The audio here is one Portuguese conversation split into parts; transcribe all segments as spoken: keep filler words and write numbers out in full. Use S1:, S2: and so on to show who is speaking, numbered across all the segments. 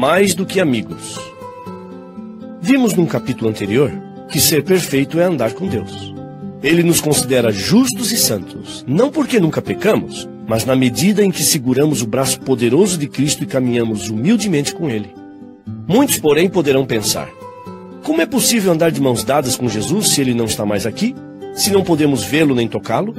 S1: mais do que amigos. Vimos num capítulo anterior que ser perfeito é andar com Deus. Ele nos considera justos e santos, não porque nunca pecamos, mas na medida em que seguramos o braço poderoso de Cristo e caminhamos humildemente com Ele. Muitos, porém, poderão pensar: como é possível andar de mãos dadas com Jesus se Ele não está mais aqui? Se não podemos vê-lo nem tocá-lo?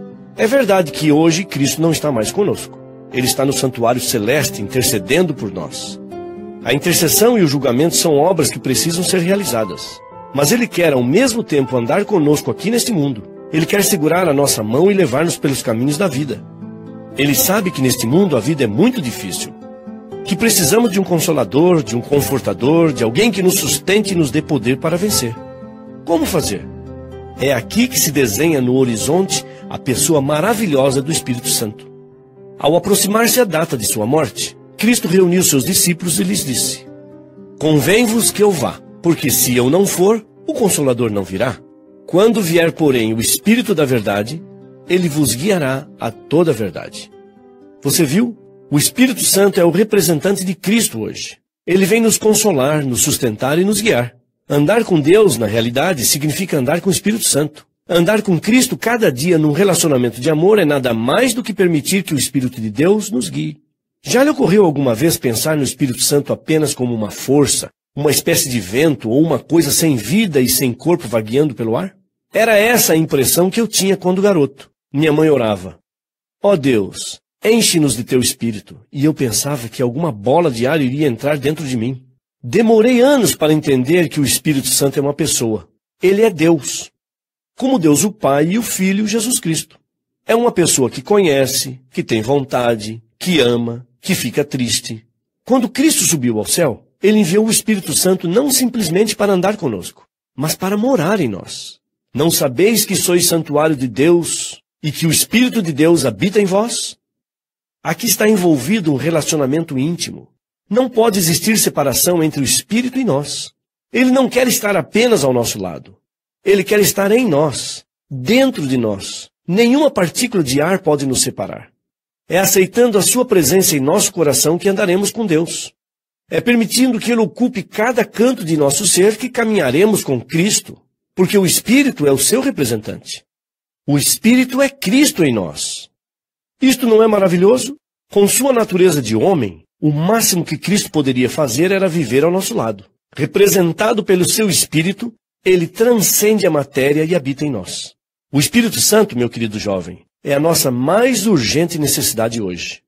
S1: É verdade que hoje Cristo não está mais conosco. Ele está no santuário celeste intercedendo por nós. A intercessão e o julgamento são obras que precisam ser realizadas. Mas Ele quer ao mesmo tempo andar conosco aqui neste mundo. Ele quer segurar a nossa mão e levar-nos pelos caminhos da vida. Ele sabe que neste mundo a vida é muito difícil. Que precisamos de um consolador, de um confortador, de alguém que nos sustente e nos dê poder para vencer. Como fazer? É aqui que se desenha no horizonte a pessoa maravilhosa do Espírito Santo. Ao aproximar-se a data de sua morte, Cristo reuniu seus discípulos e lhes disse: convém-vos que eu vá, porque se eu não for, o Consolador não virá. Quando vier, porém, o Espírito da verdade, ele vos guiará a toda a verdade. Você viu? O Espírito Santo é o representante de Cristo hoje. Ele vem nos consolar, nos sustentar e nos guiar. Andar com Deus, na realidade, significa andar com o Espírito Santo. Andar com Cristo cada dia num relacionamento de amor é nada mais do que permitir que o Espírito de Deus nos guie. Já lhe ocorreu alguma vez pensar no Espírito Santo apenas como uma força, uma espécie de vento ou uma coisa sem vida e sem corpo vagueando pelo ar? Era essa a impressão que eu tinha quando garoto. Minha mãe orava: ó Deus, enche-nos de teu Espírito. E eu pensava que alguma bola de ar iria entrar dentro de mim. Demorei anos para entender que o Espírito Santo é uma pessoa. Ele é Deus. Como Deus o Pai e o Filho Jesus Cristo. É uma pessoa que conhece, que tem vontade, que ama, que fica triste. Quando Cristo subiu ao céu, Ele enviou o Espírito Santo não simplesmente para andar conosco, mas para morar em nós. Não sabeis que sois santuário de Deus e que o Espírito de Deus habita em vós? Aqui está envolvido um relacionamento íntimo. Não pode existir separação entre o Espírito e nós. Ele não quer estar apenas ao nosso lado. Ele quer estar em nós, dentro de nós. Nenhuma partícula de ar pode nos separar. É aceitando a sua presença em nosso coração que andaremos com Deus. É permitindo que Ele ocupe cada canto de nosso ser que caminharemos com Cristo, porque o Espírito é o seu representante. O Espírito é Cristo em nós. Isto não é maravilhoso? Com sua natureza de homem, o máximo que Cristo poderia fazer era viver ao nosso lado. Representado pelo seu Espírito, Ele transcende a matéria e habita em nós. O Espírito Santo, meu querido jovem, é a nossa mais urgente necessidade hoje.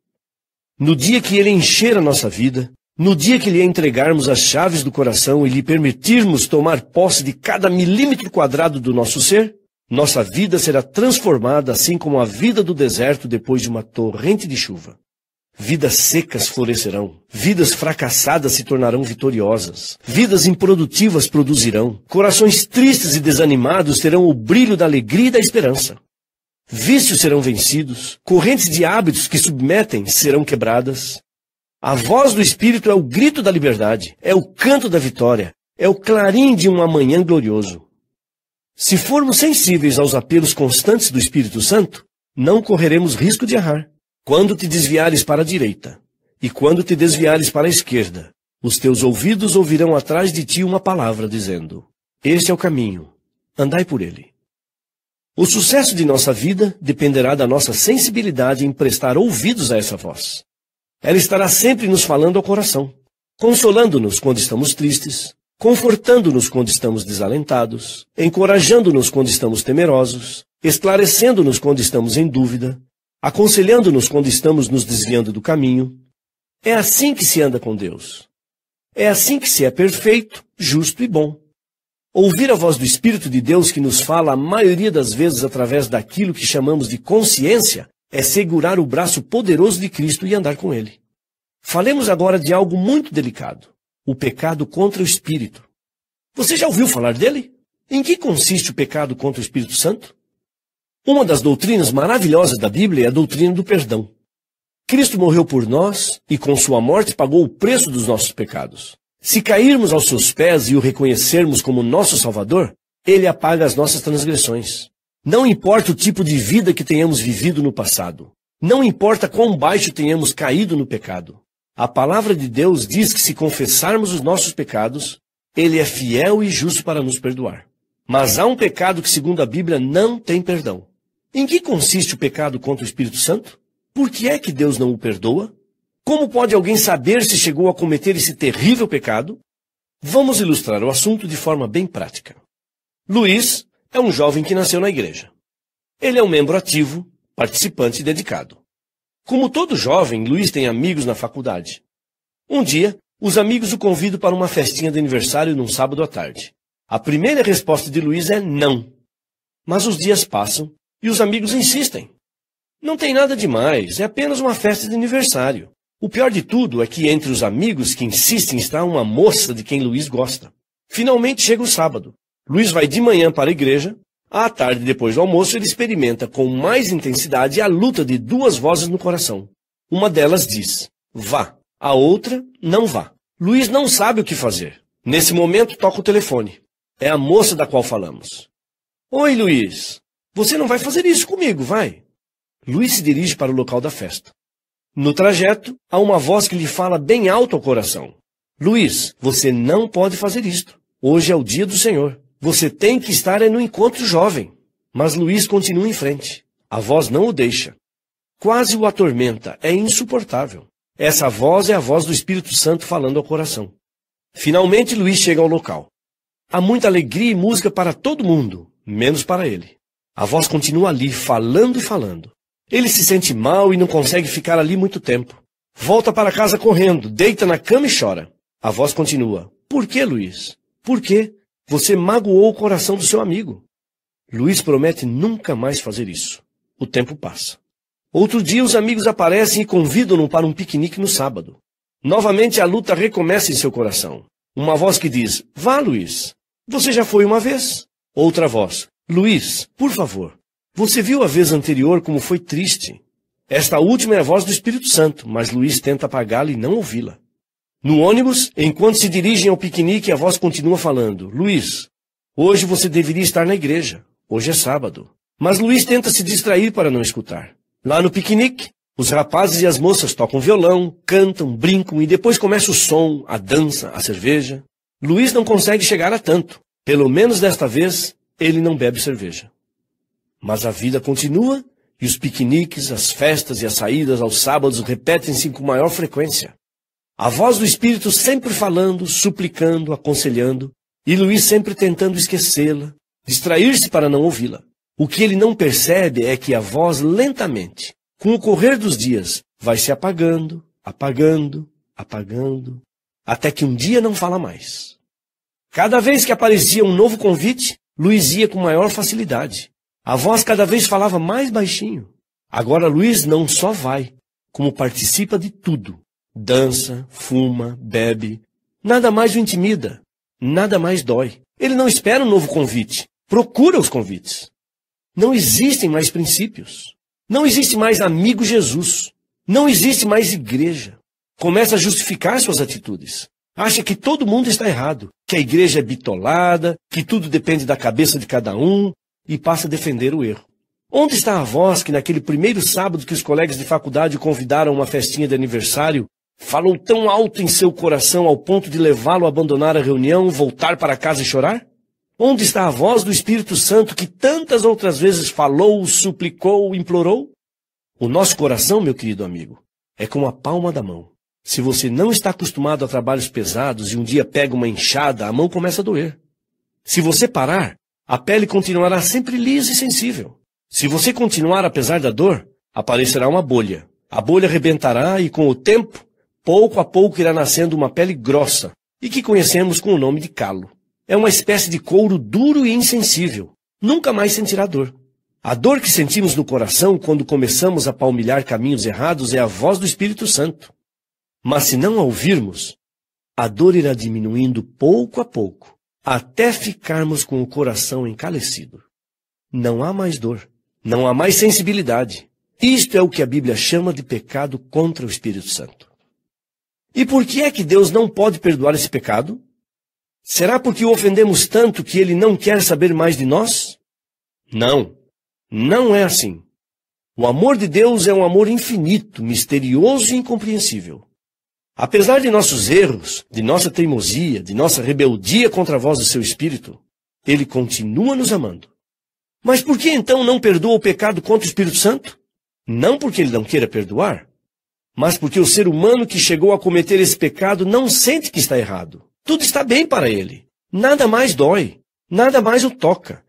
S1: No dia que Ele encher a nossa vida, no dia que lhe entregarmos as chaves do coração e lhe permitirmos tomar posse de cada milímetro quadrado do nosso ser, nossa vida será transformada assim como a vida do deserto depois de uma torrente de chuva. Vidas secas florescerão, vidas fracassadas se tornarão vitoriosas, vidas improdutivas produzirão, corações tristes e desanimados terão o brilho da alegria e da esperança. Vícios serão vencidos, correntes de hábitos que submetem serão quebradas. A voz do Espírito é o grito da liberdade, é o canto da vitória, é o clarim de um amanhã glorioso. Se formos sensíveis aos apelos constantes do Espírito Santo, não correremos risco de errar. Quando te desviares para a direita, e quando te desviares para a esquerda, os teus ouvidos ouvirão atrás de ti uma palavra dizendo: este é o caminho, andai por ele. O sucesso de nossa vida dependerá da nossa sensibilidade em prestar ouvidos a essa voz. Ela estará sempre nos falando ao coração, consolando-nos quando estamos tristes, confortando-nos quando estamos desalentados, encorajando-nos quando estamos temerosos, esclarecendo-nos quando estamos em dúvida, aconselhando-nos quando estamos nos desviando do caminho. É assim que se anda com Deus. É assim que se é perfeito, justo e bom. Ouvir a voz do Espírito de Deus que nos fala a maioria das vezes através daquilo que chamamos de consciência é segurar o braço poderoso de Cristo e andar com Ele. Falemos agora de algo muito delicado: o pecado contra o Espírito. Você já ouviu falar dele? Em que consiste o pecado contra o Espírito Santo? Uma das doutrinas maravilhosas da Bíblia é a doutrina do perdão. Cristo morreu por nós e com sua morte pagou o preço dos nossos pecados. Se cairmos aos seus pés e o reconhecermos como nosso Salvador, Ele apaga as nossas transgressões. Não importa o tipo de vida que tenhamos vivido no passado. Não importa quão baixo tenhamos caído no pecado. A palavra de Deus diz que se confessarmos os nossos pecados, Ele é fiel e justo para nos perdoar. Mas há um pecado que, segundo a Bíblia, não tem perdão. Em que consiste o pecado contra o Espírito Santo? Por que é que Deus não o perdoa? Como pode alguém saber se chegou a cometer esse terrível pecado? Vamos ilustrar o assunto de forma bem prática. Luiz é um jovem que nasceu na igreja. Ele é um membro ativo, participante e dedicado. Como todo jovem, Luiz tem amigos na faculdade. Um dia, os amigos o convidam para uma festinha de aniversário num sábado à tarde. A primeira resposta de Luiz é não. Mas os dias passam e os amigos insistem. Não tem nada demais, é apenas uma festa de aniversário. O pior de tudo é que entre os amigos que insistem está uma moça de quem Luiz gosta. Finalmente chega o sábado. Luiz vai de manhã para a igreja. À tarde, depois do almoço, ele experimenta com mais intensidade a luta de duas vozes no coração. Uma delas diz, vá. A outra, não vá. Luiz não sabe o que fazer. Nesse momento, toca o telefone. É a moça da qual falamos. Oi, Luiz. Você não vai fazer isso comigo, vai? Luiz se dirige para o local da festa. No trajeto, há uma voz que lhe fala bem alto ao coração. Luiz, você não pode fazer isto. Hoje é o dia do Senhor. Você tem que estar no encontro jovem. Mas Luiz continua em frente. A voz não o deixa. Quase o atormenta. É insuportável. Essa voz é a voz do Espírito Santo falando ao coração. Finalmente, Luiz chega ao local. Há muita alegria e música para todo mundo, menos para ele. A voz continua ali, falando e falando. Ele se sente mal e não consegue ficar ali muito tempo. Volta para casa correndo, deita na cama e chora. A voz continua. Por que, Luiz? Por quê? Você magoou o coração do seu amigo. Luiz promete nunca mais fazer isso. O tempo passa. Outro dia os amigos aparecem e convidam-no para um piquenique no sábado. Novamente a luta recomeça em seu coração. Uma voz que diz, vá, Luiz. Você já foi uma vez. Outra voz, Luiz, por favor. Você viu a vez anterior como foi triste. Esta última é a voz do Espírito Santo, mas Luiz tenta apagá-la e não ouvi-la. No ônibus, enquanto se dirigem ao piquenique, a voz continua falando. Luiz, hoje você deveria estar na igreja. Hoje é sábado. Mas Luiz tenta se distrair para não escutar. Lá no piquenique, os rapazes e as moças tocam violão, cantam, brincam e depois começa o som, a dança, a cerveja. Luiz não consegue chegar a tanto. Pelo menos desta vez, ele não bebe cerveja. Mas a vida continua e os piqueniques, as festas e as saídas aos sábados repetem-se com maior frequência. A voz do Espírito sempre falando, suplicando, aconselhando, e Luiz sempre tentando esquecê-la, distrair-se para não ouvi-la. O que ele não percebe é que a voz lentamente, com o correr dos dias, vai se apagando, apagando, apagando, até que um dia não fala mais. Cada vez que aparecia um novo convite, Luiz ia com maior facilidade. A voz cada vez falava mais baixinho. Agora Luiz não só vai, como participa de tudo. Dança, fuma, bebe. Nada mais o intimida. Nada mais dói. Ele não espera um novo convite. Procura os convites. Não existem mais princípios. Não existe mais amigo Jesus. Não existe mais igreja. Começa a justificar suas atitudes. Acha que todo mundo está errado. Que a igreja é bitolada, que tudo depende da cabeça de cada um. E passa a defender o erro. Onde está a voz que naquele primeiro sábado que os colegas de faculdade o convidaram a uma festinha de aniversário, falou tão alto em seu coração ao ponto de levá-lo a abandonar a reunião, voltar para casa e chorar? Onde está a voz do Espírito Santo que tantas outras vezes falou, suplicou, implorou? O nosso coração, meu querido amigo, é como a palma da mão. Se você não está acostumado a trabalhos pesados e um dia pega uma enxada, a mão começa a doer. Se você parar, a pele continuará sempre lisa e sensível. Se você continuar apesar da dor, aparecerá uma bolha. A bolha arrebentará e, com o tempo, pouco a pouco irá nascendo uma pele grossa e que conhecemos com o nome de calo. É uma espécie de couro duro e insensível. Nunca mais sentirá dor. A dor que sentimos no coração quando começamos a palmilhar caminhos errados é a voz do Espírito Santo. Mas se não a ouvirmos, a dor irá diminuindo pouco a pouco, até ficarmos com o coração encalecido. Não há mais dor, não há mais sensibilidade. Isto é o que a Bíblia chama de pecado contra o Espírito Santo. E por que é que Deus não pode perdoar esse pecado? Será porque o ofendemos tanto que Ele não quer saber mais de nós? Não, não é assim. O amor de Deus é um amor infinito, misterioso e incompreensível. Apesar de nossos erros, de nossa teimosia, de nossa rebeldia contra a voz do seu Espírito, Ele continua nos amando. Mas por que então não perdoa o pecado contra o Espírito Santo? Não porque Ele não queira perdoar, mas porque o ser humano que chegou a cometer esse pecado não sente que está errado. Tudo está bem para ele. Nada mais dói. Nada mais o toca.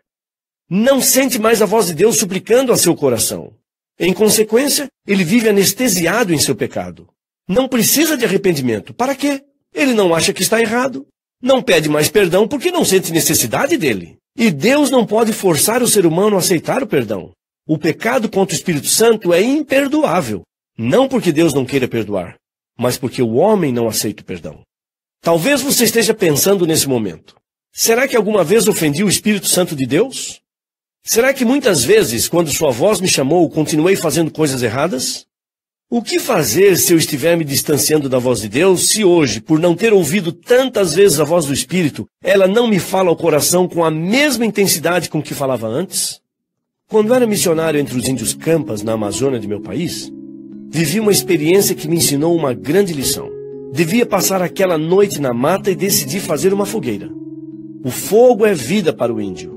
S1: Não sente mais a voz de Deus suplicando a seu coração. Em consequência, ele vive anestesiado em seu pecado. Não precisa de arrependimento. Para quê? Ele não acha que está errado. Não pede mais perdão porque não sente necessidade dele. E Deus não pode forçar o ser humano a aceitar o perdão. O pecado contra o Espírito Santo é imperdoável. Não porque Deus não queira perdoar, mas porque o homem não aceita o perdão. Talvez você esteja pensando nesse momento. Será que alguma vez ofendi o Espírito Santo de Deus? Será que muitas vezes, quando sua voz me chamou, continuei fazendo coisas erradas? O que fazer se eu estiver me distanciando da voz de Deus, se hoje, por não ter ouvido tantas vezes a voz do Espírito, ela não me fala ao coração com a mesma intensidade com que falava antes? Quando era missionário entre os índios Campas, na Amazônia de meu país, vivi uma experiência que me ensinou uma grande lição. Devia passar aquela noite na mata e decidi fazer uma fogueira. O fogo é vida para o índio.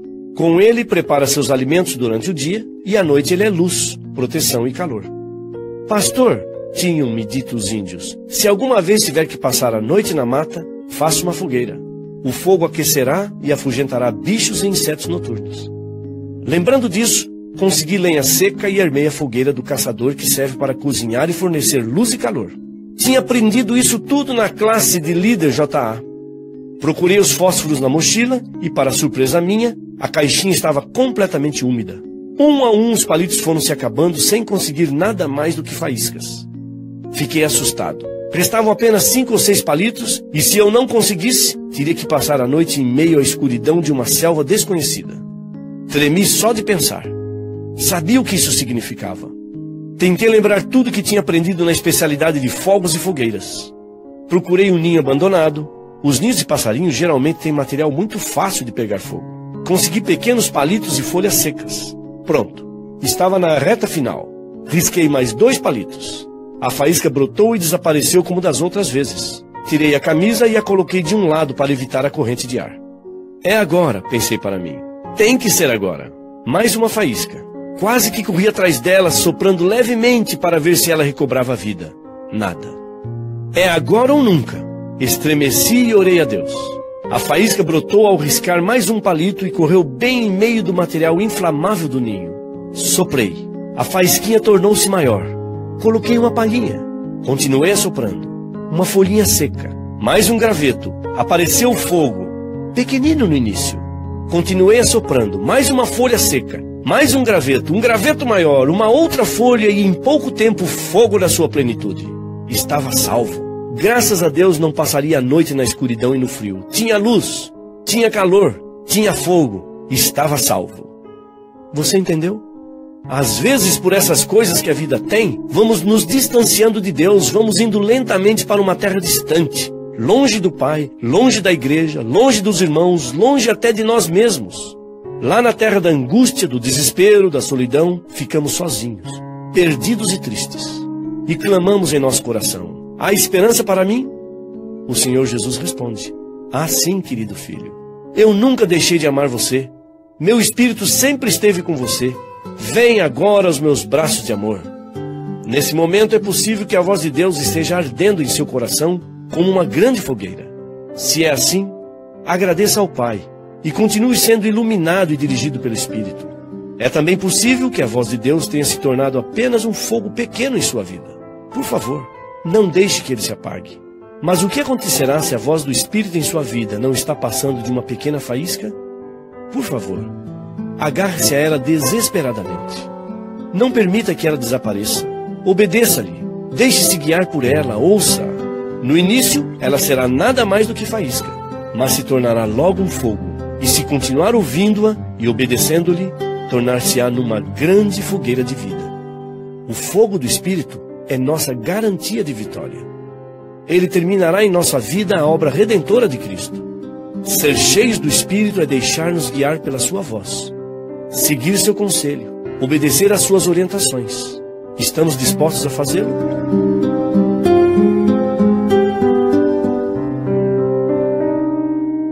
S1: Com ele, prepara seus alimentos durante o dia e à noite ele é luz, proteção e calor. Pastor, tinham-me dito os índios, se alguma vez tiver que passar a noite na mata, faça uma fogueira. O fogo aquecerá e afugentará bichos e insetos noturnos. Lembrando disso, consegui lenha seca e armei a fogueira do caçador que serve para cozinhar e fornecer luz e calor. Tinha aprendido isso tudo na classe de líder J A. Procurei os fósforos na mochila e, para surpresa minha, a caixinha estava completamente úmida. Um a um os palitos foram se acabando sem conseguir nada mais do que faíscas. Fiquei assustado. Restavam apenas cinco ou seis palitos e, se eu não conseguisse, teria que passar a noite em meio à escuridão de uma selva desconhecida. Tremi só de pensar. Sabia o que isso significava. Tentei lembrar tudo que tinha aprendido na especialidade de fogos e fogueiras. Procurei um ninho abandonado. Os ninhos de passarinhos geralmente têm material muito fácil de pegar fogo. Consegui pequenos palitos e folhas secas. Pronto. Estava na reta final. Risquei mais dois palitos. A faísca brotou e desapareceu como das outras vezes. Tirei a camisa e a coloquei de um lado para evitar a corrente de ar. É agora, pensei para mim. Tem que ser agora. Mais uma faísca. Quase que corri atrás dela, soprando levemente para ver se ela recobrava a vida. Nada. É agora ou nunca. Estremeci e orei a Deus. A faísca brotou ao riscar mais um palito e correu bem em meio do material inflamável do ninho. Soprei. A faísquinha tornou-se maior. Coloquei uma palhinha. Continuei assoprando. Uma folhinha seca. Mais um graveto. Apareceu o fogo. Pequenino no início. Continuei assoprando. Mais uma folha seca. Mais um graveto. Um graveto maior. Uma outra folha e em pouco tempo fogo da sua plenitude. Estava salvo. Graças a Deus não passaria a noite na escuridão e no frio. Tinha luz. Tinha calor. Tinha fogo. Estava salvo. Você entendeu? Às vezes, por essas coisas que a vida tem, vamos nos distanciando de Deus, vamos indo lentamente para uma terra distante, longe do Pai, longe da igreja, longe dos irmãos, longe até de nós mesmos. Lá na terra da angústia, do desespero, da solidão, ficamos sozinhos, perdidos e tristes. E clamamos em nosso coração: há esperança para mim? O Senhor Jesus responde: ah, sim, querido filho. Eu nunca deixei de amar você. Meu espírito sempre esteve com você. Vem agora aos meus braços de amor. Nesse momento é possível que a voz de Deus esteja ardendo em seu coração como uma grande fogueira. Se é assim, agradeça ao Pai e continue sendo iluminado e dirigido pelo Espírito. É também possível que a voz de Deus tenha se tornado apenas um fogo pequeno em sua vida. Por favor, não deixe que ele se apague. Mas o que acontecerá se a voz do Espírito em sua vida não está passando de uma pequena faísca? Por favor, agarre-se a ela desesperadamente. Não permita que ela desapareça. Obedeça-lhe. Deixe-se guiar por ela. Ouça. No início, ela será nada mais do que faísca, mas se tornará logo um fogo. E se continuar ouvindo-a e obedecendo-lhe, tornar-se-á numa grande fogueira de vida. O fogo do Espírito é nossa garantia de vitória. Ele terminará em nossa vida a obra redentora de Cristo. Ser cheios do Espírito é deixar-nos guiar pela sua voz, seguir seu conselho, obedecer às suas orientações. Estamos dispostos a fazê-lo?